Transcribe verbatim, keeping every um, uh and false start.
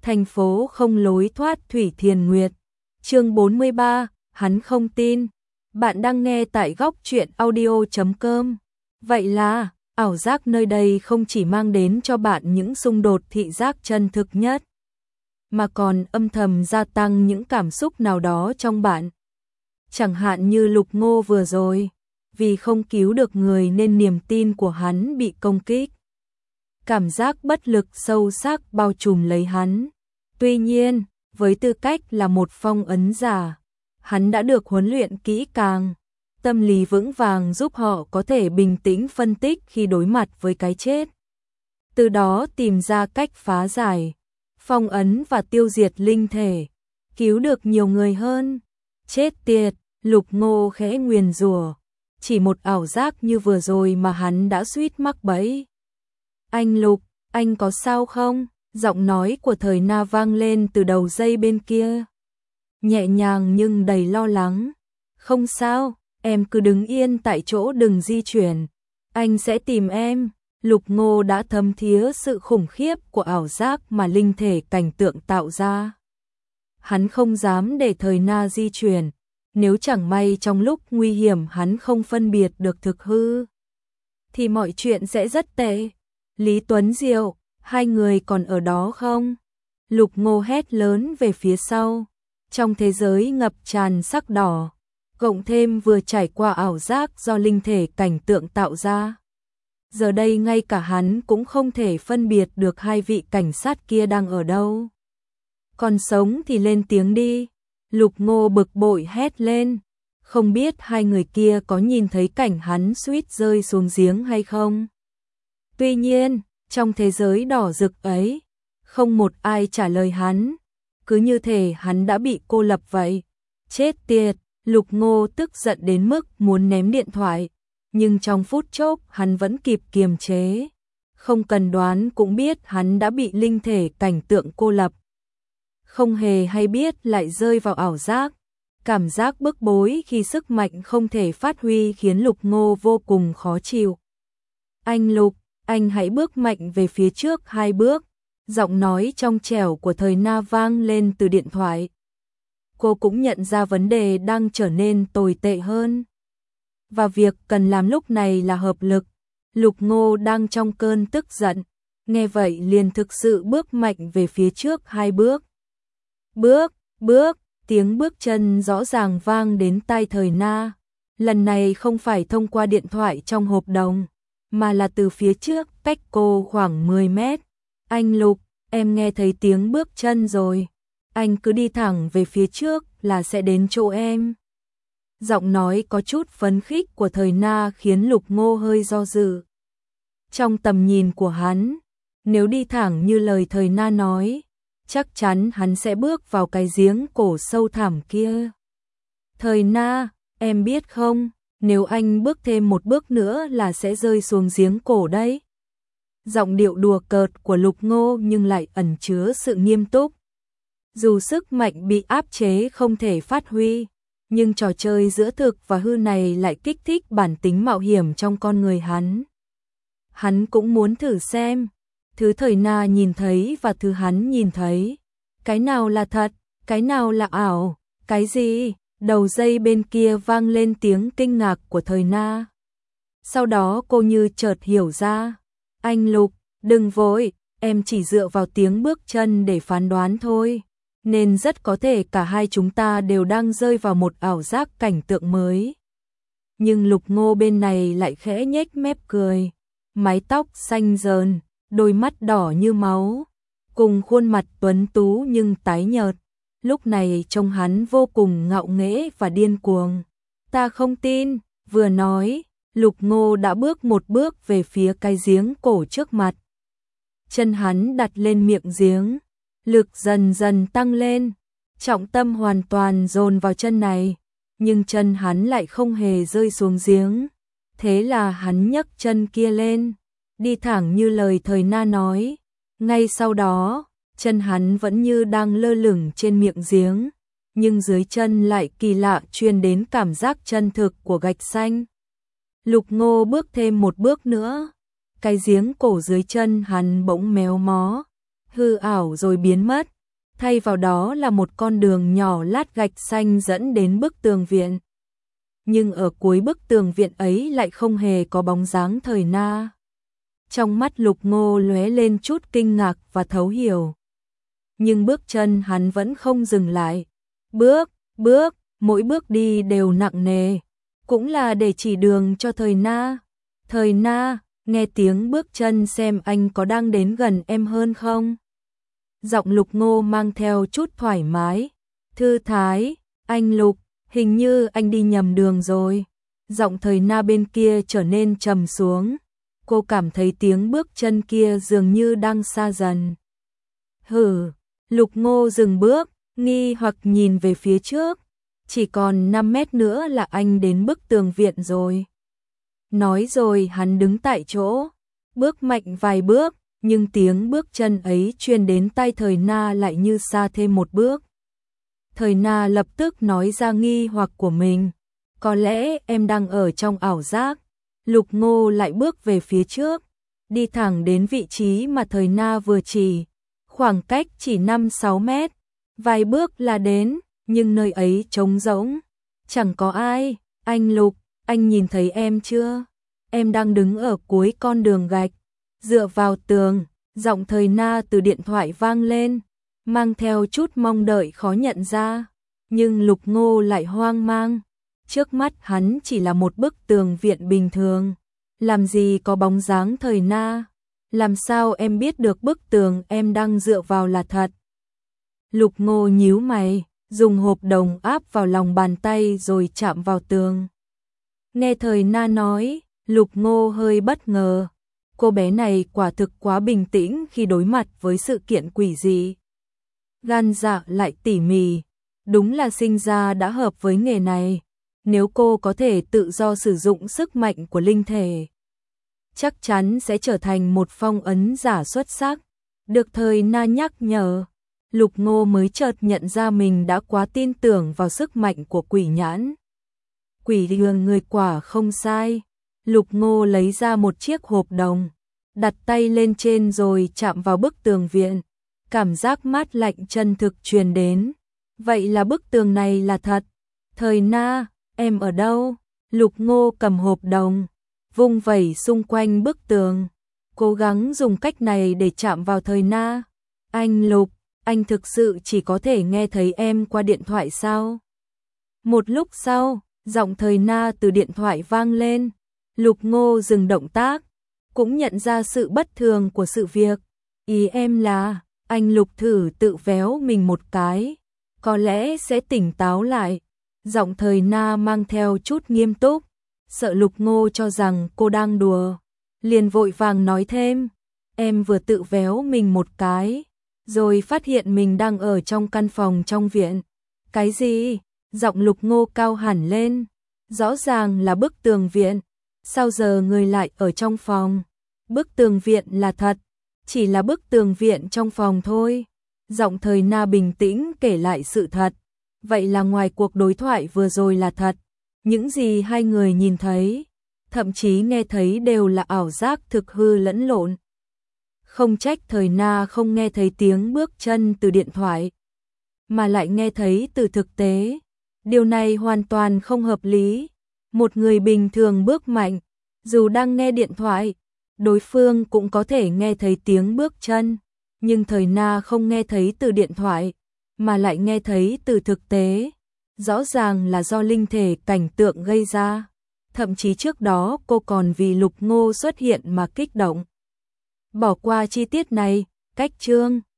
Thành phố không lối thoát Thủy Thiền Nguyệt. Chương bốn mươi ba, hắn không tin. Bạn đang nghe tại góc truyện audio chấm com. Vậy là, ảo giác nơi đây không chỉ mang đến cho bạn những xung đột thị giác chân thực nhất, mà còn âm thầm gia tăng những cảm xúc nào đó trong bạn. Chẳng hạn như Lục Ngô vừa rồi, vì không cứu được người nên niềm tin của hắn bị công kích. Cảm giác bất lực sâu sắc bao trùm lấy hắn. Tuy nhiên, với tư cách là một phong ấn giả, hắn đã được huấn luyện kỹ càng, tâm lý vững vàng giúp họ có thể bình tĩnh phân tích khi đối mặt với cái chết. Từ đó tìm ra cách phá giải, phong ấn và tiêu diệt linh thể, cứu được nhiều người hơn. Chết tiệt, Lục Ngô khẽ nguyền rủa, chỉ một ảo giác như vừa rồi mà hắn đã suýt mắc bẫy. Anh Lục, anh có sao không? Giọng nói của Thời Na vang lên từ đầu dây bên kia. Nhẹ nhàng nhưng đầy lo lắng. Không sao, em cứ đứng yên tại chỗ đừng di chuyển. Anh sẽ tìm em. Lục Ngô đã thấm thía sự khủng khiếp của ảo giác mà linh thể cảnh tượng tạo ra. Hắn không dám để Thời Na di chuyển. Nếu chẳng may trong lúc nguy hiểm hắn không phân biệt được thực hư, thì mọi chuyện sẽ rất tệ. Lý Tuấn Diệu, hai người còn ở đó không? Lục Ngô hét lớn về phía sau. Trong thế giới ngập tràn sắc đỏ, cộng thêm vừa trải qua ảo giác do linh thể cảnh tượng tạo ra. Giờ đây ngay cả hắn cũng không thể phân biệt được hai vị cảnh sát kia đang ở đâu. Còn sống thì lên tiếng đi. Lục Ngô bực bội hét lên. Không biết hai người kia có nhìn thấy cảnh hắn suýt rơi xuống giếng hay không? Tuy nhiên, trong thế giới đỏ rực ấy, không một ai trả lời hắn. Cứ như thể hắn đã bị cô lập vậy. Chết tiệt, Lục Ngô tức giận đến mức muốn ném điện thoại. Nhưng trong phút chốc hắn vẫn kịp kiềm chế. Không cần đoán cũng biết hắn đã bị linh thể cảnh tượng cô lập. Không hề hay biết lại rơi vào ảo giác. Cảm giác bức bối khi sức mạnh không thể phát huy khiến Lục Ngô vô cùng khó chịu. Anh Lục, anh hãy bước mạnh về phía trước hai bước. Giọng nói trong trẻo của Thời Na vang lên từ điện thoại. Cô cũng nhận ra vấn đề đang trở nên tồi tệ hơn. Và việc cần làm lúc này là hợp lực. Lục Ngô đang trong cơn tức giận. Nghe vậy liền thực sự bước mạnh về phía trước hai bước. Bước, bước, tiếng bước chân rõ ràng vang đến tai Thời Na. Lần này không phải thông qua điện thoại trong hộp đồng, mà là từ phía trước cách cô khoảng mười mét. Anh Lục, em nghe thấy tiếng bước chân rồi. Anh cứ đi thẳng về phía trước là sẽ đến chỗ em. Giọng nói có chút phấn khích của Thời Na khiến Lục Ngô hơi do dự. Trong tầm nhìn của hắn, nếu đi thẳng như lời Thời Na nói, chắc chắn hắn sẽ bước vào cái giếng cổ sâu thẳm kia. Thời Na, em biết không, nếu anh bước thêm một bước nữa là sẽ rơi xuống giếng cổ đấy. Giọng điệu đùa cợt của Lục Ngô nhưng lại ẩn chứa sự nghiêm túc. Dù sức mạnh bị áp chế không thể phát huy, nhưng trò chơi giữa thực và hư này lại kích thích bản tính mạo hiểm trong con người hắn. Hắn cũng muốn thử xem, thứ Thời Na nhìn thấy và thứ hắn nhìn thấy, cái nào là thật, cái nào là ảo, cái gì? Đầu dây bên kia vang lên tiếng kinh ngạc của Thời Na. Sau đó cô như chợt hiểu ra. Anh Lục, đừng vội, em chỉ dựa vào tiếng bước chân để phán đoán thôi. Nên rất có thể cả hai chúng ta đều đang rơi vào một ảo giác cảnh tượng mới. Nhưng Lục Ngô bên này lại khẽ nhếch mép cười. Mái tóc xanh rờn, đôi mắt đỏ như máu, cùng khuôn mặt tuấn tú nhưng tái nhợt. Lúc này trông hắn vô cùng ngạo nghễ và điên cuồng. Ta không tin, vừa nói, Lục Ngô đã bước một bước về phía cái giếng cổ trước mặt. Chân hắn đặt lên miệng giếng, lực dần dần tăng lên, trọng tâm hoàn toàn dồn vào chân này, nhưng chân hắn lại không hề rơi xuống giếng. Thế là hắn nhấc chân kia lên, đi thẳng như lời Thời Na nói. Ngay sau đó, chân hắn vẫn như đang lơ lửng trên miệng giếng, nhưng dưới chân lại kỳ lạ truyền đến cảm giác chân thực của gạch xanh. Lục Ngô bước thêm một bước nữa, cái giếng cổ dưới chân hắn bỗng méo mó, hư ảo rồi biến mất, thay vào đó là một con đường nhỏ lát gạch xanh dẫn đến bức tường viện. Nhưng ở cuối bức tường viện ấy lại không hề có bóng dáng Thời Na. Trong mắt Lục Ngô lóe lên chút kinh ngạc và thấu hiểu. Nhưng bước chân hắn vẫn không dừng lại. Bước, bước, mỗi bước đi đều nặng nề. Cũng là để chỉ đường cho Thời Na. Thời Na, nghe tiếng bước chân xem anh có đang đến gần em hơn không? Giọng Lục Ngô mang theo chút thoải mái. Thư thái, anh Lục, hình như anh đi nhầm đường rồi. Giọng Thời Na bên kia trở nên trầm xuống. Cô cảm thấy tiếng bước chân kia dường như đang xa dần. Hử, Lục Ngô dừng bước, nghi hoặc nhìn về phía trước. Chỉ còn năm mét nữa là anh đến bức tường viện rồi. Nói rồi hắn đứng tại chỗ, bước mạnh vài bước, nhưng tiếng bước chân ấy truyền đến tai Thời Na lại như xa thêm một bước. Thời Na lập tức nói ra nghi hoặc của mình. Có lẽ em đang ở trong ảo giác. Lục Ngô lại bước về phía trước, đi thẳng đến vị trí mà Thời Na vừa chỉ. Khoảng cách chỉ năm sáu mét, vài bước là đến, nhưng nơi ấy trống rỗng. Chẳng có ai. Anh Lục, anh nhìn thấy em chưa? Em đang đứng ở cuối con đường gạch, dựa vào tường. Giọng Thời Na từ điện thoại vang lên, mang theo chút mong đợi khó nhận ra. Nhưng Lục Ngô lại hoang mang. Trước mắt hắn chỉ là một bức tường viện bình thường. Làm gì có bóng dáng Thời Na? Làm sao em biết được bức tường em đang dựa vào là thật? Lục Ngô nhíu mày, dùng hộp đồng áp vào lòng bàn tay rồi chạm vào tường. Nghe Thời Na nói, Lục Ngô hơi bất ngờ. Cô bé này quả thực quá bình tĩnh khi đối mặt với sự kiện quỷ dị. Gan dạ lại tỉ mỉ, đúng là sinh ra đã hợp với nghề này. Nếu cô có thể tự do sử dụng sức mạnh của linh thể, chắc chắn sẽ trở thành một phong ấn giả xuất sắc. Được Thời Na nhắc nhở, Lục Ngô mới chợt nhận ra mình đã quá tin tưởng vào sức mạnh của quỷ nhãn. Quỷ lường người quả không sai. Lục Ngô lấy ra một chiếc hộp đồng, đặt tay lên trên rồi chạm vào bức tường viện. Cảm giác mát lạnh chân thực truyền đến. Vậy là bức tường này là thật. Thời Na, em ở đâu? Lục Ngô cầm hộp đồng, vung vẩy xung quanh bức tường, cố gắng dùng cách này để chạm vào Thời Na. Anh Lục, anh thực sự chỉ có thể nghe thấy em qua điện thoại sao? Một lúc sau, giọng Thời Na từ điện thoại vang lên. Lục Ngô dừng động tác, cũng nhận ra sự bất thường của sự việc. Ý em là, anh Lục thử tự véo mình một cái, có lẽ sẽ tỉnh táo lại. Giọng Thời Na mang theo chút nghiêm túc, sợ Lục Ngô cho rằng cô đang đùa, liền vội vàng nói thêm, em vừa tự véo mình một cái, rồi phát hiện mình đang ở trong căn phòng trong viện. Cái gì? Giọng Lục Ngô cao hẳn lên, rõ ràng là bức tường viện, sao giờ người lại ở trong phòng? Bức tường viện là thật, chỉ là bức tường viện trong phòng thôi. Giọng Thời Na bình tĩnh kể lại sự thật. Vậy là ngoài cuộc đối thoại vừa rồi là thật, những gì hai người nhìn thấy, thậm chí nghe thấy đều là ảo giác thực hư lẫn lộn. Không trách Thời Na không nghe thấy tiếng bước chân từ điện thoại, mà lại nghe thấy từ thực tế. Điều này hoàn toàn không hợp lý. Một người bình thường bước mạnh, dù đang nghe điện thoại, đối phương cũng có thể nghe thấy tiếng bước chân, nhưng Thời Na không nghe thấy từ điện thoại, mà lại nghe thấy từ thực tế. Rõ ràng là do linh thể cảnh tượng gây ra. Thậm chí trước đó cô còn vì Lục Ngô xuất hiện mà kích động. Bỏ qua chi tiết này, cách chương